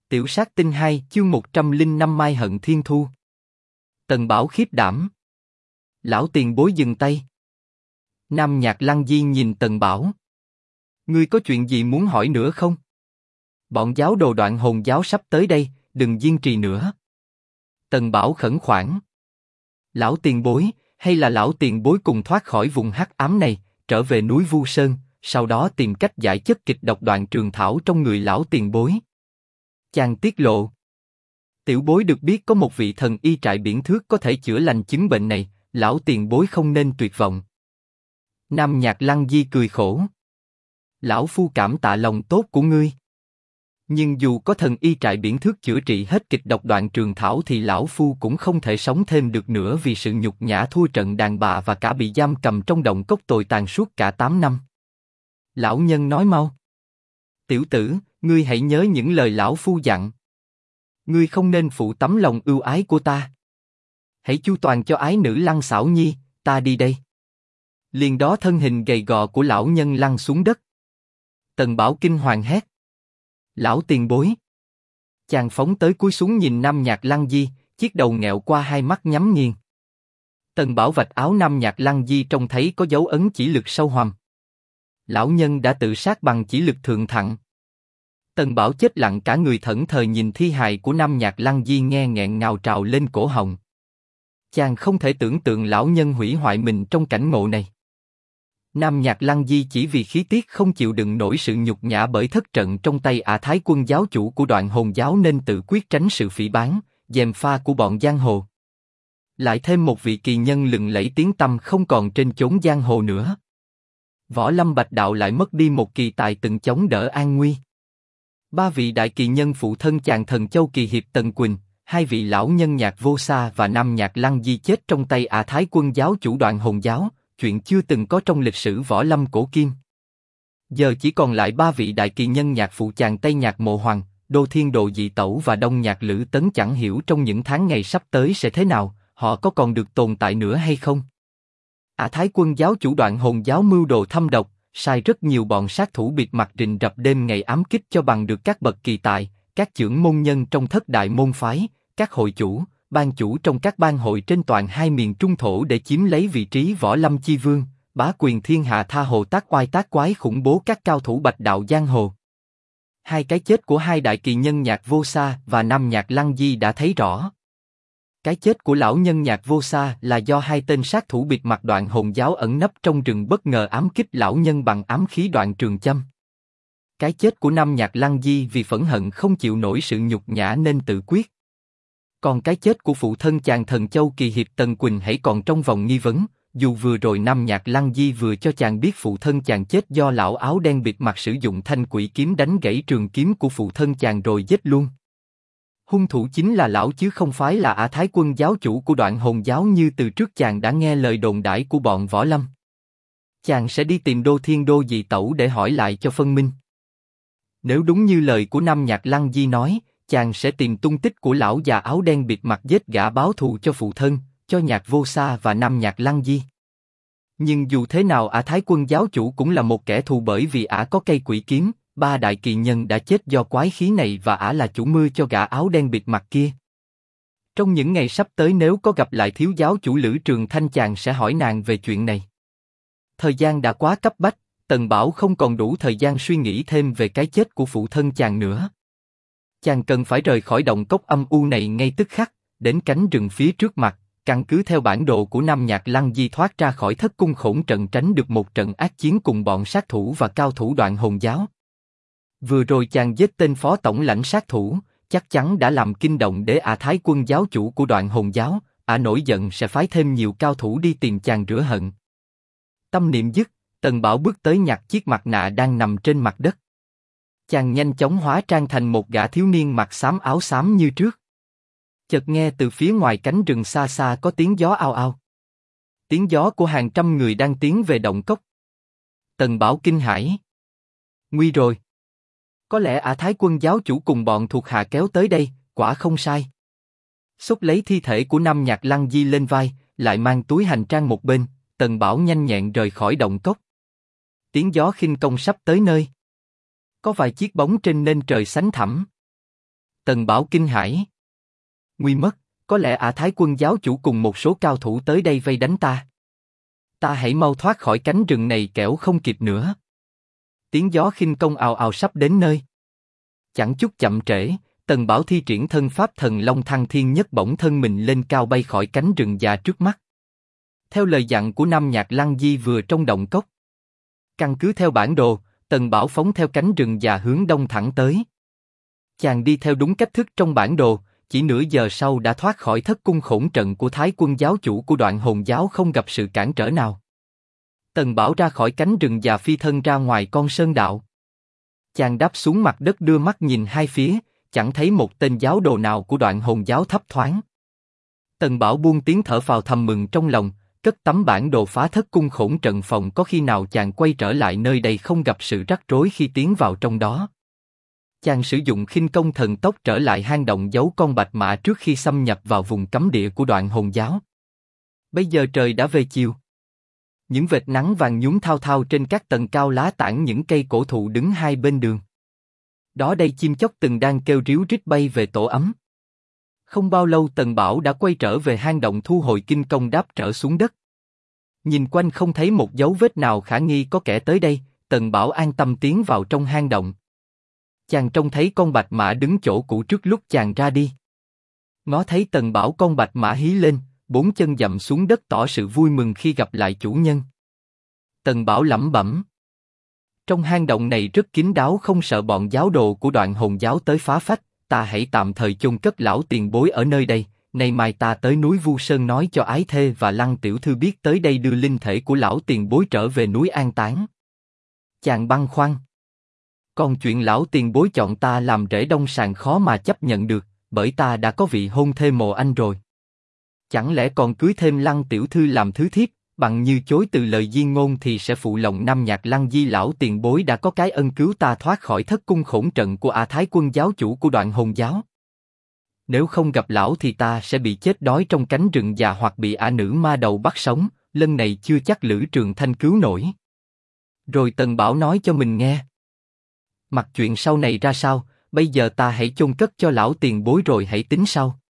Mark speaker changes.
Speaker 1: Tiểu sát tinh 2 chương 105 Mai hận thiên thu. Tần Bảo khiếp đảm. Lão tiền bối dừng tay. Nam Nhạc Lăng Di nhìn Tần Bảo. Ngươi có chuyện gì muốn hỏi nữa không? Bọn giáo đồ Đoạn Hồn giáo sắp tới đây, đừng kiên trì nữa. Tần Bảo khẩn khoản. Lão tiền bối, hay là lão tiền bối cùng thoát khỏi vùng hắc ám này, trở về núi Vu Sơn, sau đó tìm cách giải chất kịch độc Đoạn Trường Thảo trong người lão tiền bối. Chàng tiết lộ. Tiểu bối được biết có một vị thần y trại biển thước có thể chữa lành chứng bệnh này, lão tiền bối không nên tuyệt vọng. Nam Nhạc Lăng Di cười khổ. Lão phu cảm tạ lòng tốt của ngươi. Nhưng dù có thần y trại biển thước chữa trị hết kịch độc Đoạn Trường Thảo thì lão phu cũng không thể sống thêm được nữa vì sự nhục nhã thua trận đàn bà và cả bị giam cầm trong động cốc tồi tàn suốt cả 8 năm. Lão nhân nói mau. Tiểu tử, ngươi hãy nhớ những lời lão phu dặn. Ngươi không nên phụ tấm lòng ưu ái của ta. Hãy chu toàn cho ái nữ Lăng Xảo Nhi, ta đi đây. Liền đó thân hình gầy gò của lão nhân lăn xuống đất. Tần Bảo kinh hoàng hét. Lão tiền bối. Chàng phóng tới cúi xuống nhìn Nam Nhạc Lăng Di, chiếc đầu nghẹo qua hai mắt nhắm nghiền. Tần Bảo vạch áo Nam Nhạc Lăng Di trông thấy có dấu ấn chỉ lực sâu hoằm. Lão nhân đã tự sát bằng chỉ lực thượng thặng. Tần Bảo chết lặng cả người thẫn thờ nhìn thi hài của Nam Nhạc Lăng Di nghe nghẹn ngào trào lên cổ họng. Chàng không thể tưởng tượng lão nhân hủy hoại mình trong cảnh ngộ này. Nam Nhạc Lăng Di chỉ vì khí tiết không chịu đựng nổi sự nhục nhã bởi thất trận trong tay Ả Thái Quân giáo chủ của Đoạn Hồn giáo nên tự quyết tránh sự phỉ báng, gièm pha của bọn giang hồ. Lại thêm một vị kỳ nhân lừng lẫy tiếng tăm không còn trên chốn giang hồ nữa. Võ Lâm Bạch Đạo lại mất đi một kỳ tài từng chống đỡ an nguy. Ba vị đại kỳ nhân phụ thân chàng thần Châu Kỳ Hiệp Tần Quỳnh, hai vị lão nhân Nhạc Vô Sa và Nam Nhạc Lăng Di chết trong tay Ả Thái Quân giáo chủ Đoạn Hồn giáo, chuyện chưa từng có trong lịch sử võ lâm cổ kim. Giờ chỉ còn lại ba vị đại kỳ nhân nhạc phụ chàng Tây Nhạc Mộ Hoàng, Đô Thiên Đồ Dị Tẩu và Đông Nhạc Lữ Tấn chẳng hiểu trong những tháng ngày sắp tới sẽ thế nào, họ có còn được tồn tại nữa hay không? Ả Thái Quân giáo chủ Đoạn Hồn giáo mưu đồ thâm độc, sai rất nhiều bọn sát thủ bịt mặt rình rập đêm ngày ám kích cho bằng được các bậc kỳ tài, các trưởng môn nhân trong thất đại môn phái, các hội chủ, ban chủ trong các ban hội trên toàn hai miền Trung thổ để chiếm lấy vị trí võ lâm chi vương, bá quyền thiên hạ tha hồ tác oai tác quái khủng bố các cao thủ bạch đạo giang hồ. Hai cái chết của hai đại kỳ nhân Nhạc Vô Sa và Nam Nhạc Lăng Di đã thấy rõ. Cái chết của lão nhân Nhạc Vô Sa là do hai tên sát thủ bịt mặt Đoạn Hồn giáo ẩn nấp trong rừng bất ngờ ám kích lão nhân bằng ám khí đoạn trường châm. Cái chết của Nam Nhạc Lăng Di vì phẫn hận không chịu nổi sự nhục nhã nên tự quyết. Còn cái chết của phụ thân chàng thần Châu Kỳ Hiệp Tần Quỳnh hãy còn trong vòng nghi vấn, dù vừa rồi Nam Nhạc Lăng Di vừa cho chàng biết phụ thân chàng chết do lão áo đen bịt mặt sử dụng thanh quỷ kiếm đánh gãy trường kiếm của phụ thân chàng rồi giết luôn. Hung thủ chính là lão chứ không phải là Ả Thái Quân giáo chủ của Đoạn Hồn giáo như từ trước chàng đã nghe lời đồn đãi của bọn võ lâm. Chàng sẽ đi tìm Đô Thiên Đô Dị Tẩu để hỏi lại cho phân minh. Nếu đúng như lời của Nam Nhạc Lăng Di nói, chàng sẽ tìm tung tích của lão già áo đen bịt mặt giết gã báo thù cho phụ thân, cho Nhạc Vô Sa và Nam Nhạc Lăng Di. Nhưng dù thế nào Ả Thái Quân giáo chủ cũng là một kẻ thù bởi vì Ả có cây quỷ kiếm, ba đại kỳ nhân đã chết do quái khí này và Ả là chủ mưu cho gã áo đen bịt mặt kia. Trong những ngày sắp tới nếu có gặp lại thiếu giáo chủ Lữ Trường Thanh chàng sẽ hỏi nàng về chuyện này. Thời gian đã quá cấp bách, Tần Bảo không còn đủ thời gian suy nghĩ thêm về cái chết của phụ thân chàng nữa. Chàng cần phải rời khỏi động cốc âm u này ngay tức khắc, đến cánh rừng phía trước mặt, căn cứ theo bản đồ của Nam Nhạc Lăng Di thoát ra khỏi thất cung khổng trận tránh được một trận ác chiến cùng bọn sát thủ và cao thủ Đoạn Hồn giáo. Vừa rồi chàng giết tên phó tổng lãnh sát thủ, chắc chắn đã làm kinh động để Ả Thái Quân giáo chủ của Đoạn Hồn giáo, Ả nổi giận sẽ phái thêm nhiều cao thủ đi tìm chàng rửa hận. Tâm niệm dứt, Tần Bảo bước tới nhặt chiếc mặt nạ đang nằm trên mặt đất. Chàng nhanh chóng hóa trang thành một gã thiếu niên mặc xám áo xám như trước. Chợt nghe từ phía ngoài cánh rừng xa xa có tiếng gió ao ao. Tiếng gió của hàng trăm người đang tiến về động cốc. Tần Bảo kinh hãi. Nguy rồi. Có lẽ Ả Thái Quân giáo chủ cùng bọn thuộc hạ kéo tới đây, quả không sai. Xúc lấy thi thể của Nam Nhạc Lăng Di lên vai, lại mang túi hành trang một bên, Tần Bảo nhanh nhẹn rời khỏi động cốc. Tiếng gió khinh công sắp tới nơi. Có vài chiếc bóng trên nền trời xanh thẳm. Tần Bảo kinh hãi. Nguy mất, có lẽ Ả Thái Quân giáo chủ cùng một số cao thủ tới đây vây đánh ta. Ta hãy mau thoát khỏi cánh rừng này kẻo không kịp nữa. Tiếng gió khinh công ào ào sắp đến nơi. Chẳng chút chậm trễ, Tần Bảo thi triển thân pháp thần long thăng thiên nhất bổng thân mình lên cao bay khỏi cánh rừng già trước mắt. Theo lời dặn của Nam Nhạc Lăng Di vừa trong động cốc. Căn cứ theo bản đồ, Tần Bảo phóng theo cánh rừng già hướng đông thẳng tới. Chàng đi theo đúng cách thức trong bản đồ, chỉ nửa giờ sau đã thoát khỏi thất cung khổng trận của Thái Quân giáo chủ của Đoạn Hồn giáo không gặp sự cản trở nào. Tần Bảo ra khỏi cánh rừng già phi thân ra ngoài con sơn đạo. Chàng đáp xuống mặt đất đưa mắt nhìn hai phía, chẳng thấy một tên giáo đồ nào của Đoạn Hồn giáo thấp thoáng. Tần Bảo buông tiếng thở phào thầm mừng trong lòng, cất tấm bản đồ phá thất cung khổng trận phòng có khi nào chàng quay trở lại nơi đây không gặp sự rắc rối khi tiến vào trong đó. Chàng sử dụng khinh công thần tốc trở lại hang động giấu con bạch mã trước khi xâm nhập vào vùng cấm địa của Đoạn Hồn giáo. Bây giờ trời đã về chiều. Những vệt nắng vàng nhúm thao thao trên các tầng cao lá tảng những cây cổ thụ đứng hai bên đường. Đó đây chim chóc từng đang kêu ríu rít bay về tổ ấm. Không bao lâu Tần Bảo đã quay trở về hang động thu hồi kinh công đáp trở xuống đất. Nhìn quanh không thấy một dấu vết nào khả nghi có kẻ tới đây, Tần Bảo an tâm tiến vào trong hang động. Chàng trông thấy con bạch mã đứng chỗ cũ trước lúc chàng ra đi. Ngó thấy Tần Bảo con bạch mã hí lên, bốn chân dậm xuống đất tỏ sự vui mừng khi gặp lại chủ nhân. Tần Bảo lẩm bẩm. Trong hang động này rất kín đáo không sợ bọn giáo đồ của Đoạn Hồn giáo tới phá phách, ta hãy tạm thời chôn cất lão tiền bối ở nơi đây, nay mai ta tới núi Vu Sơn nói cho Ái Thê và Lăng tiểu thư biết tới đây đưa linh thể của lão tiền bối trở về núi an táng. Chàng băn khoăn. Còn chuyện lão tiền bối chọn ta làm rễ đông sàn khó mà chấp nhận được, bởi ta đã có vị hôn thê Mộ Anh rồi. Chẳng lẽ còn cưới thêm Lăng tiểu thư làm thứ thiếp, bằng như chối từ lời di ngôn thì sẽ phụ lòng Nam Nhạc Lăng Di lão tiền bối đã có cái ân cứu ta thoát khỏi thất cung khổng trận của Ả Thái Quân giáo chủ của Đoạn Hồn giáo. Nếu không gặp lão thì ta sẽ bị chết đói trong cánh rừng già hoặc bị Ả nữ ma đầu bắt sống, lần này chưa chắc Lữ Trường Thanh cứu nổi. Rồi Tần Bảo nói cho mình nghe. Mặc chuyện sau này ra sao, bây giờ ta hãy chôn cất cho lão tiền bối rồi hãy tính sau.